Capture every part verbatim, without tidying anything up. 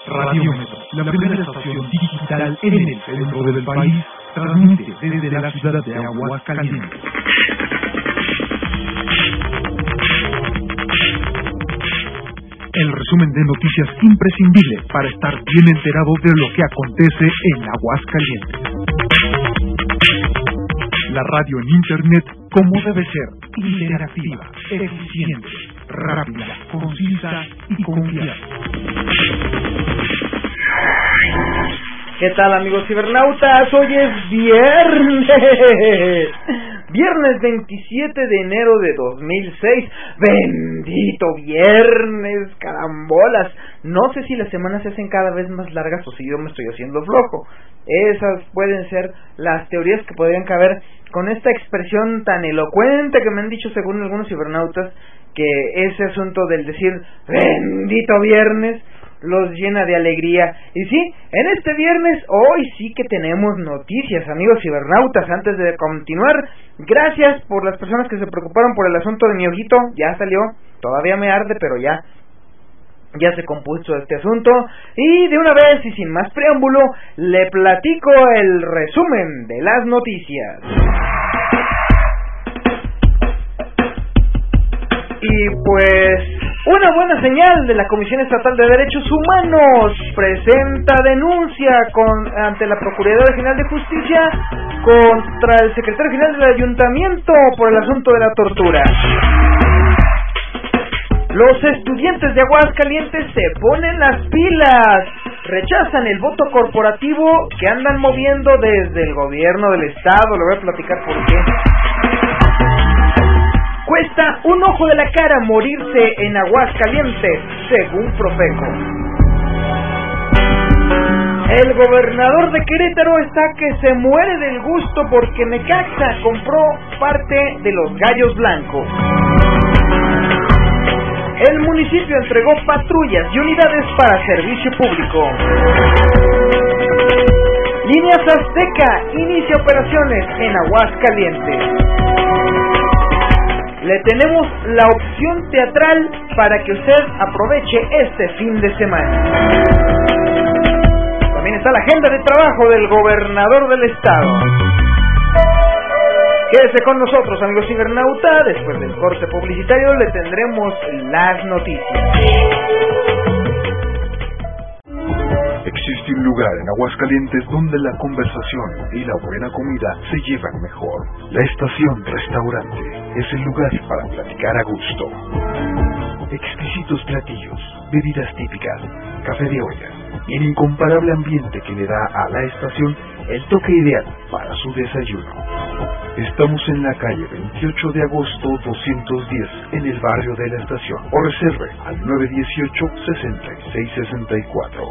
Radio Metro, la primera estación digital en el centro del país, transmite desde la ciudad de Aguascalientes. El resumen de noticias imprescindible para estar bien enterado de lo que acontece en Aguascalientes. La radio en Internet como debe ser, interactiva, eficiente, rápida, concisa y confiable. ¿Qué tal, amigos cibernautas? Hoy es viernes, viernes veintisiete de enero de dos mil seis, bendito viernes, carambolas. No sé si las semanas se hacen cada vez más largas o si yo me estoy haciendo flojo. Esas pueden ser las teorías que podrían caber con esta expresión tan elocuente que me han dicho según algunos cibernautas, que ese asunto del decir bendito viernes los llena de alegría. Y sí, en este viernes, hoy sí que tenemos noticias, amigos cibernautas. Antes de continuar, gracias por las personas que se preocuparon por el asunto de mi ojito. Ya salió, todavía me arde, pero ya Ya se compuso este asunto. Y de una vez y sin más preámbulo, le platico el resumen de las noticias. Y pues, una buena señal de la Comisión Estatal de Derechos Humanos presenta denuncia con ante la Procuraduría General de Justicia contra el secretario general del Ayuntamiento por el asunto de la tortura. Los estudiantes de Aguascalientes se ponen las pilas, rechazan el voto corporativo que andan moviendo desde el gobierno del estado. Le voy a platicar por qué. Cuesta un ojo de la cara morirse en Aguascalientes, según Profeco. El gobernador de Querétaro está que se muere del gusto porque Necaxa compró parte de los Gallos Blancos. El municipio entregó patrullas y unidades para servicio público. Líneas Azteca inicia operaciones en Aguascalientes. Le tenemos la opción teatral para que usted aproveche este fin de semana. También está la agenda de trabajo del gobernador del estado. Quédese con nosotros, amigos cibernauta. Después del corte publicitario le tendremos las noticias. Existe un lugar en Aguascalientes donde la conversación y la buena comida se llevan mejor. La Estación Restaurante es el lugar para platicar a gusto. Exquisitos platillos, bebidas típicas, café de olla y el incomparable ambiente que le da a la estación el toque ideal para su desayuno. Estamos en la calle veintiocho de agosto doscientos diez, en el barrio de la estación, o reserve al nueve dieciocho, sesenta y seis sesenta y cuatro.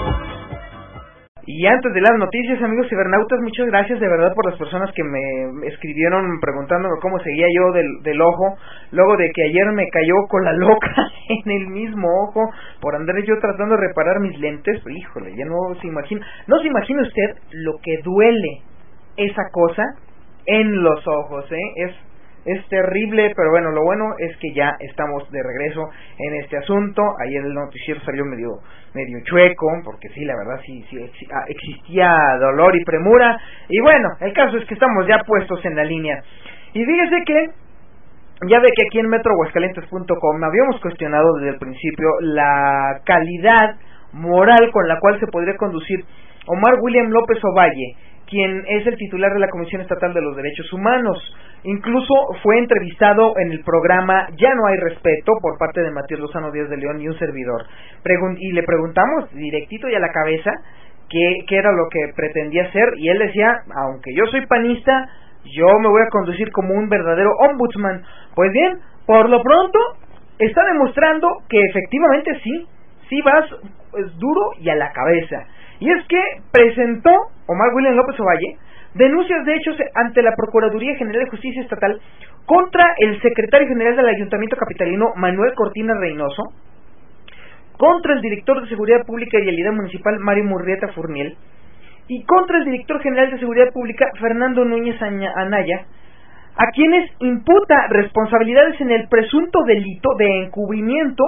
Y antes de las noticias, amigos cibernautas, muchas gracias de verdad por las personas que me escribieron preguntándome cómo seguía yo del, del ojo, luego de que ayer me cayó con la loca en el mismo ojo, por andar yo tratando de reparar mis lentes. Híjole, ya no se imagina, no se imagina usted lo que duele esa cosa en los ojos, ¿eh? Es, es terrible, pero bueno, lo bueno es que ya estamos de regreso en este asunto. Ayer el noticiero salió medio medio chueco, porque sí, la verdad, sí, sí existía dolor y premura, y bueno, el caso es que estamos ya puestos en la línea. Y fíjese que, ya ve que aquí en metro aguascalientes punto com habíamos cuestionado desde el principio la calidad moral con la cual se podría conducir Omar William López Ovalle, quien es el titular de la Comisión Estatal de los Derechos Humanos. Incluso fue entrevistado en el programa Ya no hay respeto por parte de Matías Lozano Díaz de León y un servidor. Pregun- y le preguntamos directito y a la cabeza qué, qué era lo que pretendía hacer, y él decía, aunque yo soy panista, yo me voy a conducir como un verdadero ombudsman. Pues bien, por lo pronto está demostrando que efectivamente sí, sí vas pues, duro y a la cabeza. Y es que presentó Omar William López Ovalle denuncias de hechos ante la Procuraduría General de Justicia Estatal contra el secretario general del Ayuntamiento Capitalino, Manuel Cortina Reynoso, contra el director de Seguridad Pública y Vialidad Municipal, Mario Murrieta Furniel, y contra el director general de Seguridad Pública, Fernando Núñez Anaya, a quienes imputa responsabilidades en el presunto delito de encubrimiento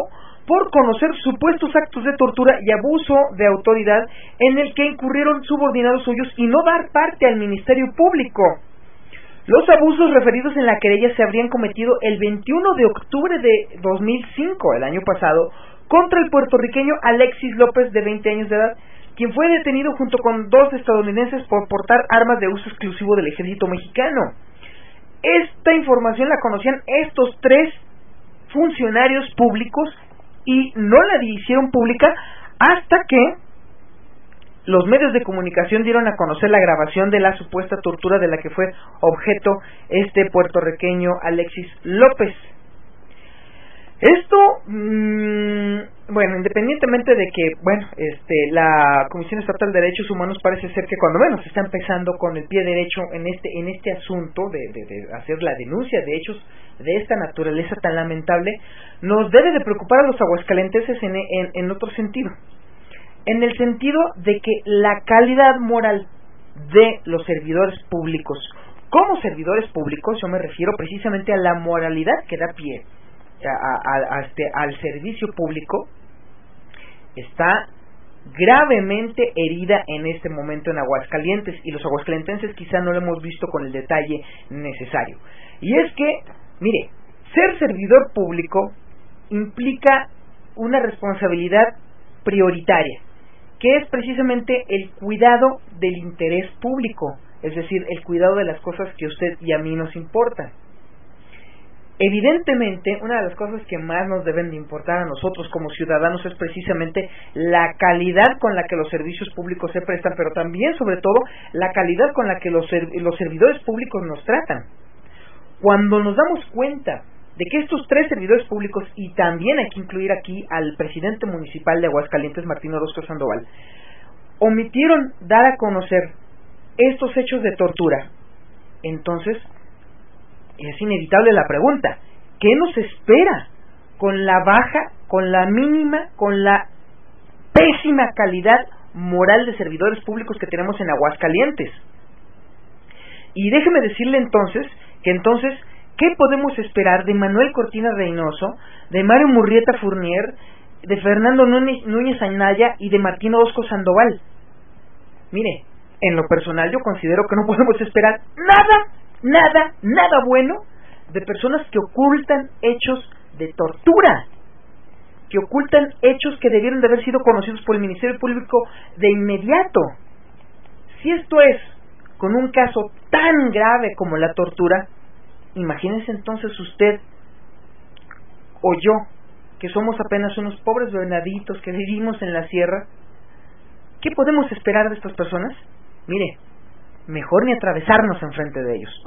por conocer supuestos actos de tortura y abuso de autoridad en el que incurrieron subordinados suyos y no dar parte al Ministerio Público. Los abusos referidos en la querella se habrían cometido el veintiuno de octubre de dos mil cinco, el año pasado, contra el puertorriqueño Alexis López, de veinte años de edad, quien fue detenido junto con dos estadounidenses por portar armas de uso exclusivo del ejército mexicano. Esta información la conocían estos tres funcionarios públicos y no la hicieron pública hasta que los medios de comunicación dieron a conocer la grabación de la supuesta tortura de la que fue objeto este puertorriqueño Alexis López. Esto, mmm, bueno, independientemente de que, bueno, este, la Comisión Estatal de Derechos Humanos parece ser que cuando menos está empezando con el pie derecho en este en este asunto de, de, de hacer la denuncia de hechos de esta naturaleza tan lamentable, nos debe de preocupar a los aguascalentenses en, en, en otro sentido. En el sentido de que la calidad moral de los servidores públicos, como servidores públicos, yo me refiero precisamente a la moralidad que da pie a, a, a este, al servicio público, está gravemente herida en este momento en Aguascalientes, y los aguascalentenses quizá no lo hemos visto con el detalle necesario. Y es que, mire, ser servidor público implica una responsabilidad prioritaria, que es precisamente el cuidado del interés público, es decir, el cuidado de las cosas que a usted y a mí nos importan. Evidentemente, una de las cosas que más nos deben de importar a nosotros como ciudadanos es precisamente la calidad con la que los servicios públicos se prestan, pero también, sobre todo, la calidad con la que los, los servidores públicos nos tratan. Cuando nos damos cuenta de que estos tres servidores públicos, y también hay que incluir aquí al presidente municipal de Aguascalientes, Martín Orozco Sandoval, omitieron dar a conocer estos hechos de tortura, entonces es inevitable la pregunta: ¿qué nos espera con la baja, con la mínima, con la pésima calidad moral de servidores públicos que tenemos en Aguascalientes? Y déjeme decirle entonces que entonces ¿qué podemos esperar de Manuel Cortina Reynoso, de Mario Murrieta Fournier, de Fernando Núñez, Núñez Anaya y de Martín Orozco Sandoval? Mire, en lo personal yo considero que no podemos esperar nada, nada, nada bueno de personas que ocultan hechos de tortura, que ocultan hechos que debieron de haber sido conocidos por el Ministerio Público de inmediato. Si esto es con un caso tan grave como la tortura, imagínense entonces usted o yo, que somos apenas unos pobres venaditos que vivimos en la sierra, ¿qué podemos esperar de estas personas? Mire, mejor ni atravesarnos enfrente de ellos.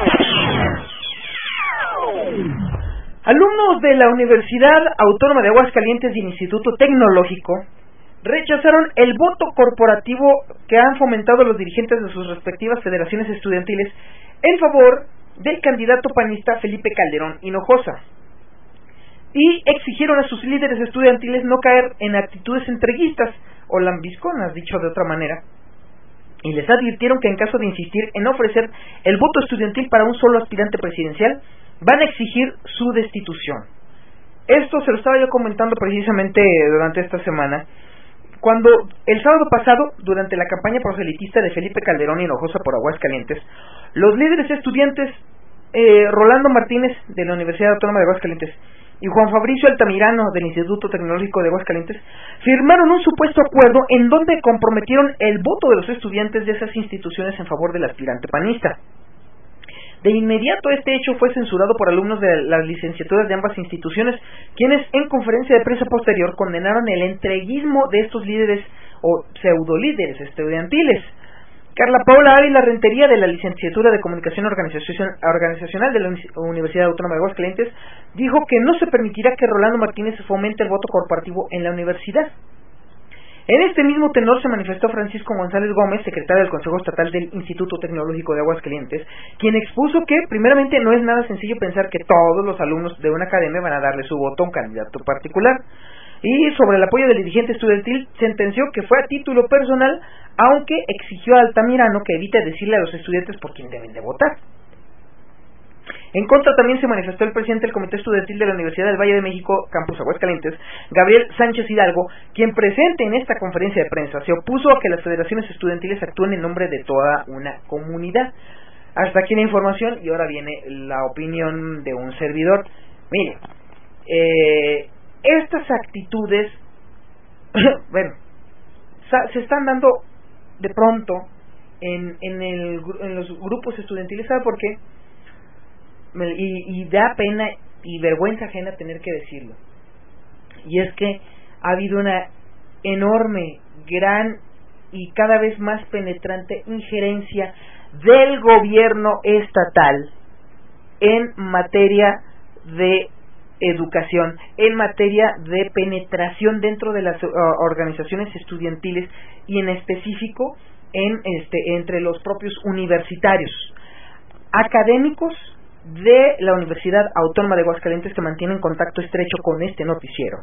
Alumnos de la Universidad Autónoma de Aguascalientes y el Instituto Tecnológico rechazaron el voto corporativo que han fomentado los dirigentes de sus respectivas federaciones estudiantiles en favor del candidato panista Felipe Calderón Hinojosa, y exigieron a sus líderes estudiantiles no caer en actitudes entreguistas o lambisconas, dicho de otra manera, y les advirtieron que en caso de insistir en ofrecer el voto estudiantil para un solo aspirante presidencial, van a exigir su destitución. Esto se lo estaba yo comentando precisamente durante esta semana, cuando el sábado pasado, durante la campaña proselitista de Felipe Calderón Hinojosa por Aguascalientes, los líderes estudiantes eh, Rolando Martínez de la Universidad Autónoma de Aguascalientes y Juan Fabricio Altamirano del Instituto Tecnológico de Aguascalientes firmaron un supuesto acuerdo en donde comprometieron el voto de los estudiantes de esas instituciones en favor del aspirante panista. De inmediato este hecho fue censurado por alumnos de las licenciaturas de ambas instituciones, quienes en conferencia de prensa posterior condenaron el entreguismo de estos líderes o pseudolíderes estudiantiles. Carla Paula Ávila Rentería, de la licenciatura de Comunicación Organizacional de la Universidad Autónoma de Aguascalientes, dijo que no se permitirá que Rolando Martínez fomente el voto corporativo en la universidad. En este mismo tenor se manifestó Francisco González Gómez, secretario del Consejo Estatal del Instituto Tecnológico de Aguascalientes, quien expuso que, primeramente, no es nada sencillo pensar que todos los alumnos de una academia van a darle su voto a un candidato particular. Y sobre el apoyo del dirigente estudiantil, sentenció que fue a título personal, aunque exigió a Altamirano que evite decirle a los estudiantes por quién deben de votar. En contra también se manifestó el presidente del Comité Estudiantil de la Universidad del Valle de México, Campus Aguascalientes, Gabriel Sánchez Hidalgo, quien presente en esta conferencia de prensa se opuso a que las federaciones estudiantiles actúen en nombre de toda una comunidad. Hasta aquí la información y ahora viene la opinión de un servidor. Mire, eh, estas actitudes, bueno, se están dando de pronto en, en, el, en los grupos estudiantiles. ¿Sabe por qué? Y, y da pena y vergüenza ajena tener que decirlo. Y es que ha habido una enorme, gran y cada vez más penetrante injerencia del gobierno estatal en materia de educación, en materia de penetración dentro de las uh, organizaciones estudiantiles y en específico en este entre los propios universitarios, académicos de la Universidad Autónoma de Aguascalientes, que mantienen contacto estrecho con este noticiero.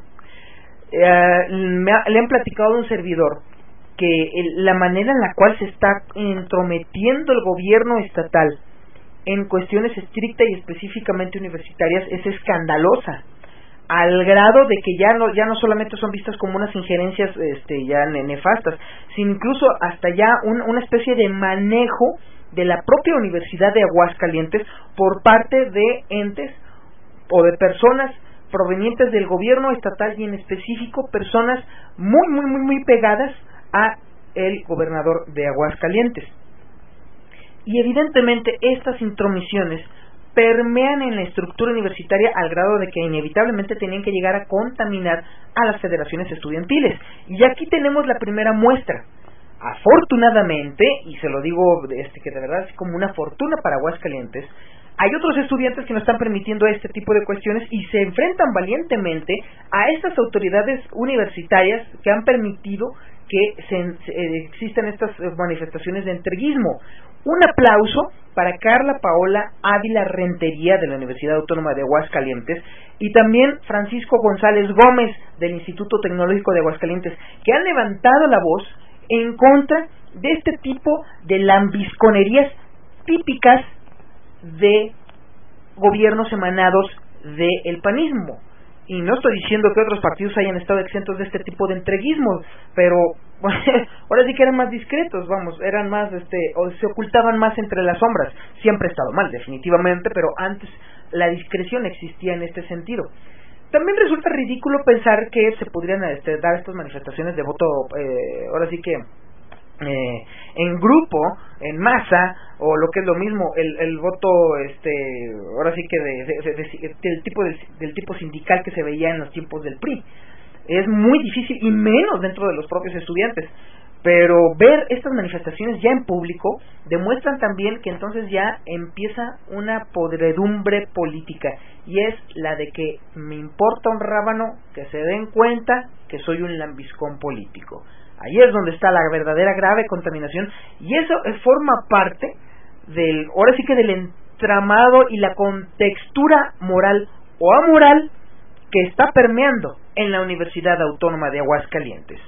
Eh, me ha, le han platicado de un servidor que el, la manera en la cual se está entrometiendo el gobierno estatal en cuestiones estrictas y específicamente universitarias es escandalosa, al grado de que ya no ya no solamente son vistas como unas injerencias este ya nefastas, sino incluso hasta ya un, una especie de manejo de la propia Universidad de Aguascalientes por parte de entes o de personas provenientes del gobierno estatal y en específico personas muy muy muy muy pegadas a el gobernador de Aguascalientes. Y evidentemente estas intromisiones permean en la estructura universitaria al grado de que inevitablemente tenían que llegar a contaminar a las federaciones estudiantiles. Y aquí tenemos la primera muestra. Afortunadamente, y se lo digo este que de verdad es como una fortuna para Aguascalientes, hay otros estudiantes que no están permitiendo este tipo de cuestiones y se enfrentan valientemente a estas autoridades universitarias que han permitido que se, se, existan estas manifestaciones de entreguismo. Un aplauso para Carla Paola Ávila Rentería de la Universidad Autónoma de Aguascalientes y también Francisco González Gómez del Instituto Tecnológico de Aguascalientes, que han levantado la voz en contra de este tipo de lambisconerías típicas de gobiernos emanados del panismo. Y no estoy diciendo que otros partidos hayan estado exentos de este tipo de entreguismo, pero ahora sí que eran más discretos, vamos, eran más, este, o se ocultaban más entre las sombras. Siempre ha estado mal, definitivamente, pero antes la discreción existía en este sentido. También resulta ridículo pensar que se podrían este, dar estas manifestaciones de voto, eh, ahora sí que eh, en grupo, en masa, o lo que es lo mismo, el, el voto, este, ahora sí que de, de, de, de, del tipo del, del tipo sindical que se veía en los tiempos del P R I. Es muy difícil, y menos dentro de los propios estudiantes. Pero ver estas manifestaciones ya en público demuestran también que entonces ya empieza una podredumbre política, y es la de que me importa un rábano que se den cuenta que soy un lambiscón político. Ahí es donde está la verdadera grave contaminación, y eso forma parte del, ahora sí que del entramado y la contextura moral o amoral que está permeando en la Universidad Autónoma de Aguascalientes.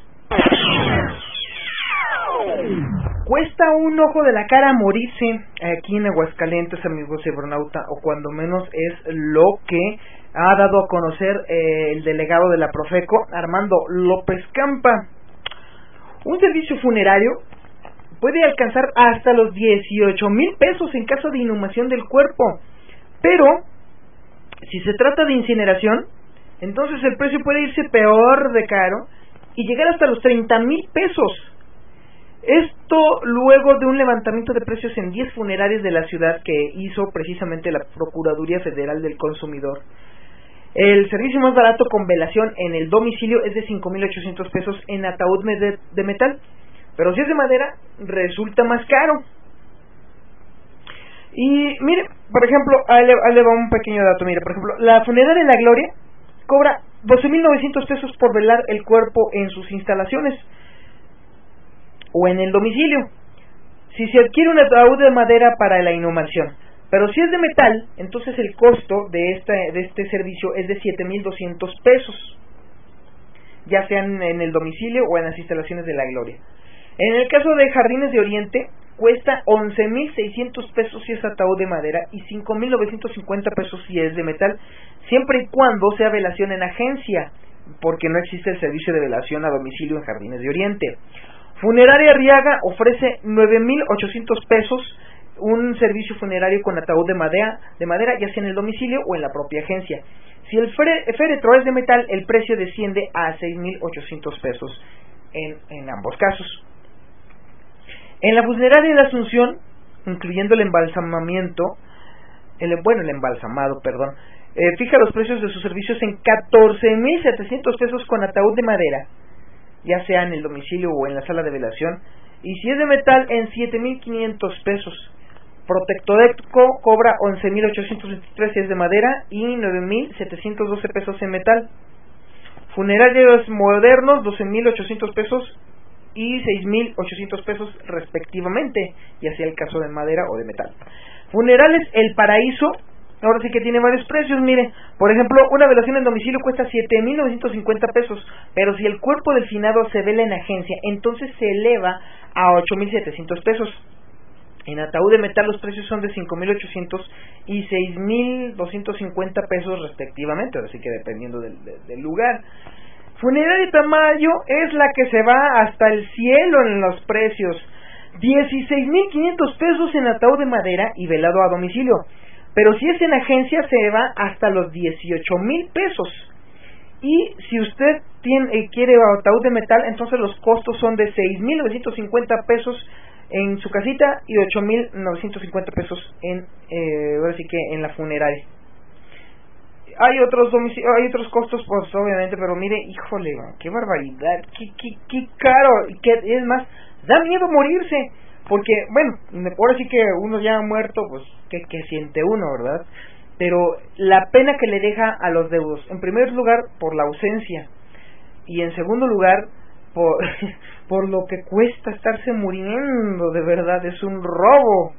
Cuesta un ojo de la cara morirse aquí en Aguascalientes, amigos cibernauta, o cuando menos es lo que ha dado a conocer eh, el delegado de la Profeco, Armando López Campa. Un servicio funerario puede alcanzar hasta los dieciocho mil pesos en caso de inhumación del cuerpo, pero si se trata de incineración, entonces el precio puede irse peor de caro y llegar hasta los treinta mil pesos. Esto luego de un levantamiento de precios en diez funerarias de la ciudad que hizo precisamente la Procuraduría Federal del Consumidor. El servicio más barato con velación en el domicilio es de cinco mil ochocientos pesos en ataúd de, de metal, pero si es de madera resulta más caro. Y mire, por ejemplo, ahí le, ahí le va un pequeño dato. Mire, por ejemplo, la funeraria La Gloria cobra doce mil novecientos pesos por velar el cuerpo en sus instalaciones o en el domicilio, si se adquiere un ataúd de madera para la inhumación. Pero si es de metal, entonces el costo de este, de este servicio es de siete mil doscientos pesos, ya sean en el domicilio o en las instalaciones de La Gloria. En el caso de Jardines de Oriente, cuesta once mil seiscientos pesos si es ataúd de madera y cinco mil novecientos cincuenta pesos si es de metal, siempre y cuando sea velación en agencia, porque no existe el servicio de velación a domicilio en Jardines de Oriente. Funeraria Arriaga ofrece nueve mil ochocientos pesos un servicio funerario con ataúd de madera, de madera, ya sea en el domicilio o en la propia agencia. Si el féretro es de metal, el precio desciende a seis mil ochocientos pesos en, en ambos casos. En la funeraria de la Asunción, incluyendo el embalsamamiento, el, bueno, el embalsamado, perdón, eh, fija los precios de sus servicios en catorce mil setecientos pesos con ataúd de madera, ya sea en el domicilio o en la sala de velación, y si es de metal, en siete mil quinientos pesos. Protectodeco cobra once mil ochocientos veintitrés si es de madera y nueve mil setecientos doce pesos en metal. Funerarios modernos, doce mil ochocientos pesos y seis mil ochocientos pesos respectivamente, ya sea el caso de madera o de metal. Funerales El Paraíso, ahora sí que tiene varios precios, mire, por ejemplo, una velación en domicilio cuesta siete mil novecientos cincuenta pesos, pero si el cuerpo del finado se vela en agencia, entonces se eleva a ocho mil setecientos pesos. En ataúd de metal los precios son de cinco mil ochocientos y seis mil doscientos cincuenta pesos respectivamente, así que dependiendo del, del, del lugar. Funeraria Tamayo es la que se va hasta el cielo en los precios, dieciséis mil quinientos pesos en ataúd de madera y velado a domicilio, pero si es en agencia se va hasta los dieciocho mil pesos. Y si usted tiene, eh, quiere ataúd de metal, entonces los costos son de seis mil novecientos cincuenta pesos en su casita y ocho mil novecientos cincuenta pesos en, eh, ahora sí que en la funeraria. Hay otros domicilios, hay otros costos, pues obviamente, pero mire, híjole, qué barbaridad, qué, qué, qué caro, y que es más, da miedo morirse, porque, bueno, ahora sí que uno ya muerto, pues, ¿qué, qué siente uno, verdad? Pero la pena que le deja a los deudos, en primer lugar, por la ausencia, y en segundo lugar, por, por lo que cuesta estarse muriendo, de verdad, es un robo.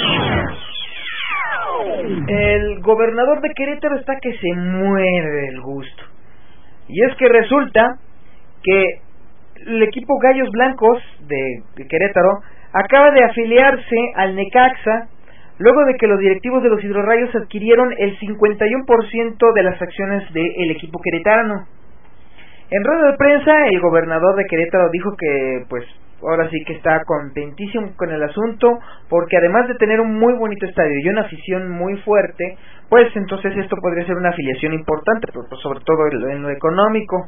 El gobernador de Querétaro está que se muere del gusto. Y es que resulta que el equipo Gallos Blancos de, de Querétaro acaba de afiliarse al Necaxa luego de que los directivos de los Hidrorrayos adquirieron el cincuenta y uno por ciento de las acciones del equipo queretano. En rueda de prensa, el gobernador de Querétaro dijo que, pues, ahora sí que está contentísimo con el asunto, porque además de tener un muy bonito estadio y una afición muy fuerte, pues entonces esto podría ser una afiliación importante, pero pues sobre todo en lo económico.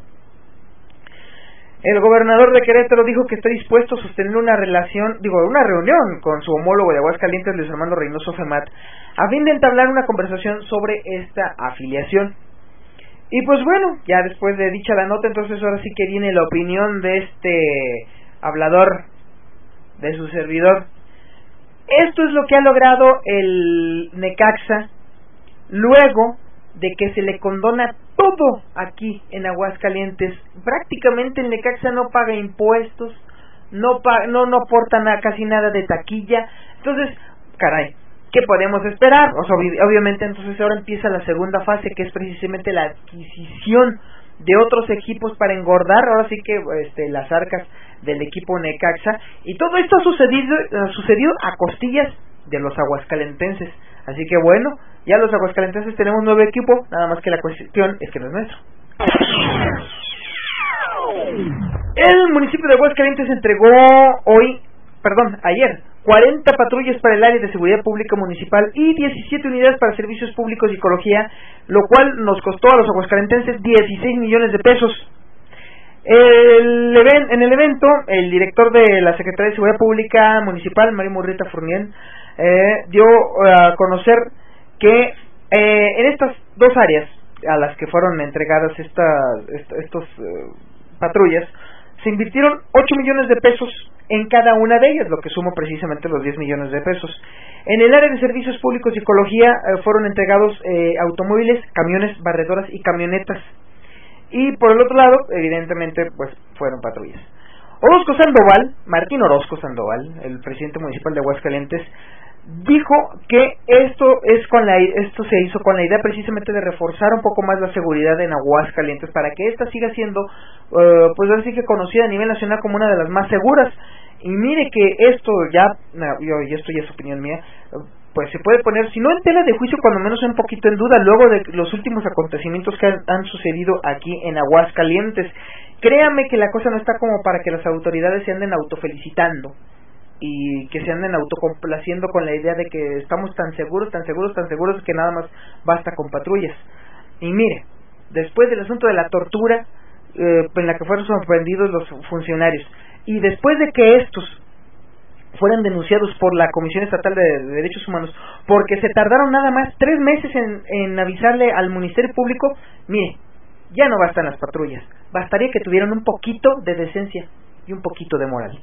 El gobernador de Querétaro dijo que está dispuesto a sostener una relación, digo, una reunión con su homólogo de Aguascalientes, Luis Armando Reynoso Femat, a fin de entablar una conversación sobre esta afiliación. Y pues bueno, ya después de dicha la nota, entonces ahora sí que viene la opinión de este hablador, de su servidor. Esto es lo que ha logrado el Necaxa luego de que se le condona todo aquí en Aguascalientes. Prácticamente el Necaxa no paga impuestos, no pa no no aporta nada, casi nada de taquilla. Entonces, caray, ¿qué podemos esperar? O sea, obviamente entonces ahora empieza la segunda fase, que es precisamente la adquisición de otros equipos para engordar ahora sí que este, las arcas del equipo Necaxa, y todo esto ha sucedido, ha sucedido a costillas de los aguascalentenses. Así que bueno, ya los aguascalentenses tenemos un nuevo equipo, nada más que la cuestión es que no es nuestro. El municipio de Aguascalientes entregó hoy, perdón, ayer, cuarenta patrullas para el área de seguridad pública municipal y diecisiete unidades para servicios públicos y ecología, lo cual nos costó a los aguascalentenses dieciséis millones de pesos. El even, en el evento, el director de la Secretaría de Seguridad Pública Municipal, Mario Murrieta Fournier, eh, dio a conocer que eh, en estas dos áreas a las que fueron entregadas estas esta, estos eh, patrullas, se invirtieron ocho millones de pesos en cada una de ellas, lo que suma precisamente los diez millones de pesos. En el área de servicios públicos y ecología eh, fueron entregados eh, automóviles, camiones, barredoras y camionetas. Y por el otro lado, evidentemente, pues fueron patrullas. Orozco Sandoval, Martín Orozco Sandoval, el presidente municipal de Aguascalientes, dijo que esto es con la esto se hizo con la idea precisamente de reforzar un poco más la seguridad en Aguascalientes para que esta siga siendo uh, pues así que conocida a nivel nacional como una de las más seguras. Y mire que esto ya, yo, y esto ya es opinión mía, pues se puede poner, si no en tela de juicio, cuando menos un poquito en duda, luego de los últimos acontecimientos que han, han sucedido aquí en Aguascalientes. Créame que la cosa no está como para que las autoridades se anden autofelicitando y que se anden autocomplaciendo con la idea de que estamos tan seguros, tan seguros, tan seguros que nada más basta con patrullas. Y mire, después del asunto de la tortura eh, en la que fueron sorprendidos los funcionarios, y después de que estos fueran denunciados por la Comisión Estatal de Derechos Humanos porque se tardaron nada más tres meses en, en avisarle al Ministerio Público, mire, ya no bastan las patrullas, bastaría que tuvieran un poquito de decencia y un poquito de moral.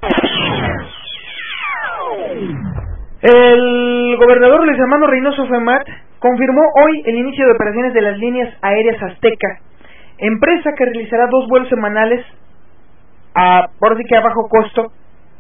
El gobernador Luis Armando Reynoso Femat confirmó hoy el inicio de operaciones de las líneas aéreas Azteca, empresa que realizará dos vuelos semanales a, por así que a bajo costo,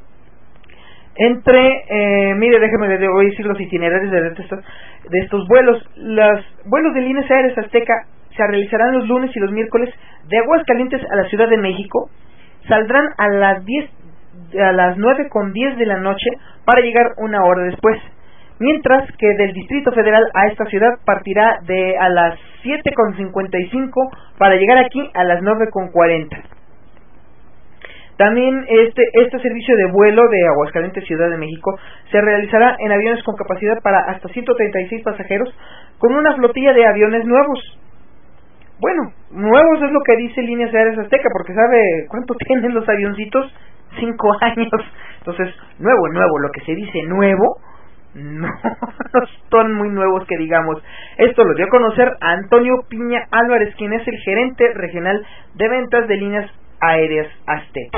entre, eh, mire, déjeme le voy a decir los itinerarios de estos, de estos vuelos. Los vuelos de líneas aéreas Azteca se realizarán los lunes y los miércoles de Aguascalientes a la Ciudad de México. Saldrán a las diez, a las nueve con diez de la noche para llegar una hora después. Mientras que del Distrito Federal a esta ciudad partirá de a las siete con cincuenta y cinco para llegar aquí a las nueve con cuarenta. También este este servicio de vuelo de Aguascalientes Ciudad de México se realizará en aviones con capacidad para hasta ciento treinta y seis pasajeros con una flotilla de aviones nuevos. Bueno, nuevos es lo que dice Líneas Aéreas Azteca, porque ¿sabe cuánto tienen los avioncitos? Cinco años. Entonces, nuevo, nuevo, lo que se dice nuevo, no, no son muy nuevos que digamos. Esto lo dio a conocer Antonio Piña Álvarez, quien es el gerente regional de ventas de Líneas Aéreas Azteca.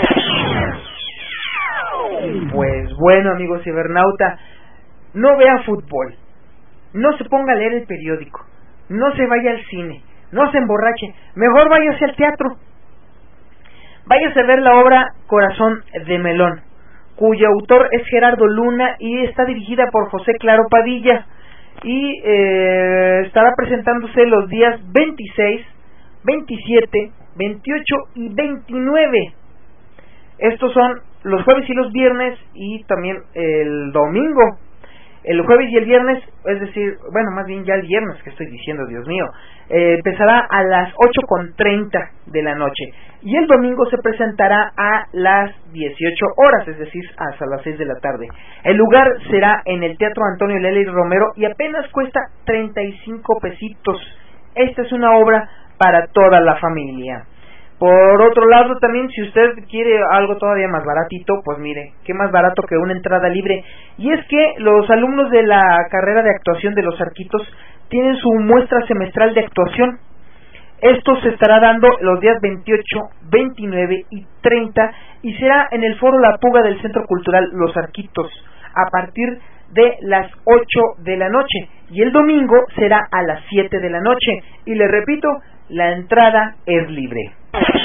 Pues bueno, amigos cibernauta, no vea fútbol, no se ponga a leer el periódico, no se vaya al cine, no se emborrache, mejor váyase al teatro. Váyase a ver la obra Corazón de Melón, cuyo autor es Gerardo Luna y está dirigida por José Claro Padilla, y eh, estará presentándose los días veintiséis, veintisiete, veintiocho y veintinueve. Estos son los jueves y los viernes, y también el domingo. El jueves y el viernes, es decir, bueno, más bien ya el viernes, que estoy diciendo, Dios mío, eh, empezará a las ocho con treinta de la noche, y el domingo se presentará a las dieciocho horas, es decir, hasta las seis de la tarde. El lugar será en el Teatro Antonio Lely Romero y apenas cuesta treinta y cinco pesitos. Esta es una obra para toda la familia. Por otro lado, también, si usted quiere algo todavía más baratito, pues mire, qué más barato que una entrada libre. Y es que los alumnos de la carrera de actuación de los Arquitos tienen su muestra semestral de actuación. Esto se estará dando los días veintiocho, veintinueve y treinta, y será en el Foro La Puga del Centro Cultural Los Arquitos, a partir de las ocho de la noche. Y el domingo será a las siete de la noche. Y le repito, la entrada es libre.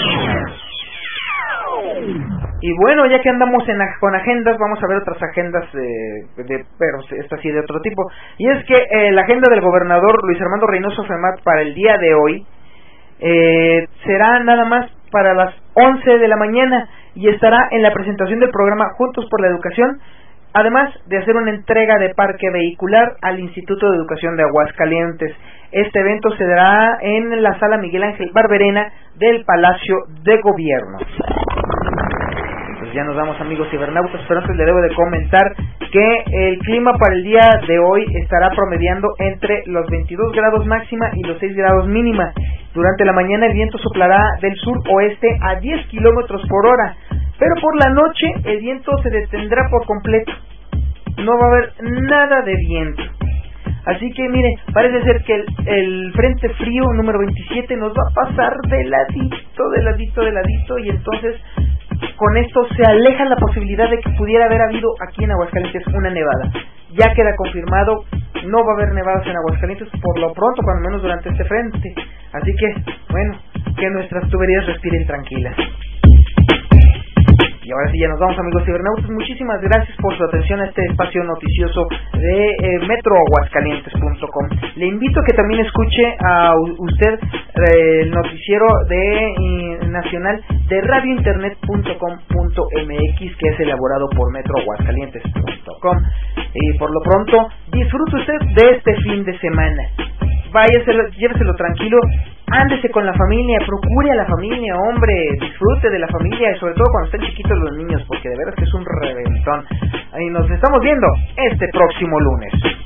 Y bueno, ya que andamos en, con agendas, vamos a ver otras agendas, eh, de, pero esta sí de otro tipo. Y es que eh, la agenda del gobernador Luis Armando Reynoso Femat para el día de hoy eh, será nada más para las once de la mañana, y estará en la presentación del programa Juntos por la Educación, además de hacer una entrega de parque vehicular al Instituto de Educación de Aguascalientes. Este evento se dará en la sala Miguel Ángel Barberena del Palacio de Gobierno. Pues ya nos vamos, amigos cibernautas, pero antes le debo de comentar que el clima para el día de hoy estará promediando entre los veintidós grados máxima y los seis grados mínima. Durante la mañana el viento soplará del sur oeste a diez kilómetros por hora, pero por la noche el viento se detendrá por completo. No va a haber nada de viento. Así que mire, parece ser que el, el frente frío número veintisiete nos va a pasar de ladito, de ladito, de ladito, y entonces con esto se aleja la posibilidad de que pudiera haber habido aquí en Aguascalientes una nevada. Ya queda confirmado, no va a haber nevadas en Aguascalientes por lo pronto, cuando menos durante este frente. Así que, bueno, que nuestras tuberías respiren tranquilas. Y ahora sí, ya nos vamos, amigos cibernautas. Muchísimas gracias por su atención a este espacio noticioso de eh, metro aguascalientes punto com. Le invito a que también escuche a usted eh, el noticiero de eh, nacional de radio internet punto com punto m x, que es elaborado por metro aguascalientes punto com. Y por lo pronto, disfrute usted de este fin de semana. Váyaselo, lléveselo tranquilo, ándese con la familia, procure a la familia, hombre, disfrute de la familia, y sobre todo cuando estén chiquitos los niños, porque de veras que es un reventón. Ahí nos estamos viendo este próximo lunes.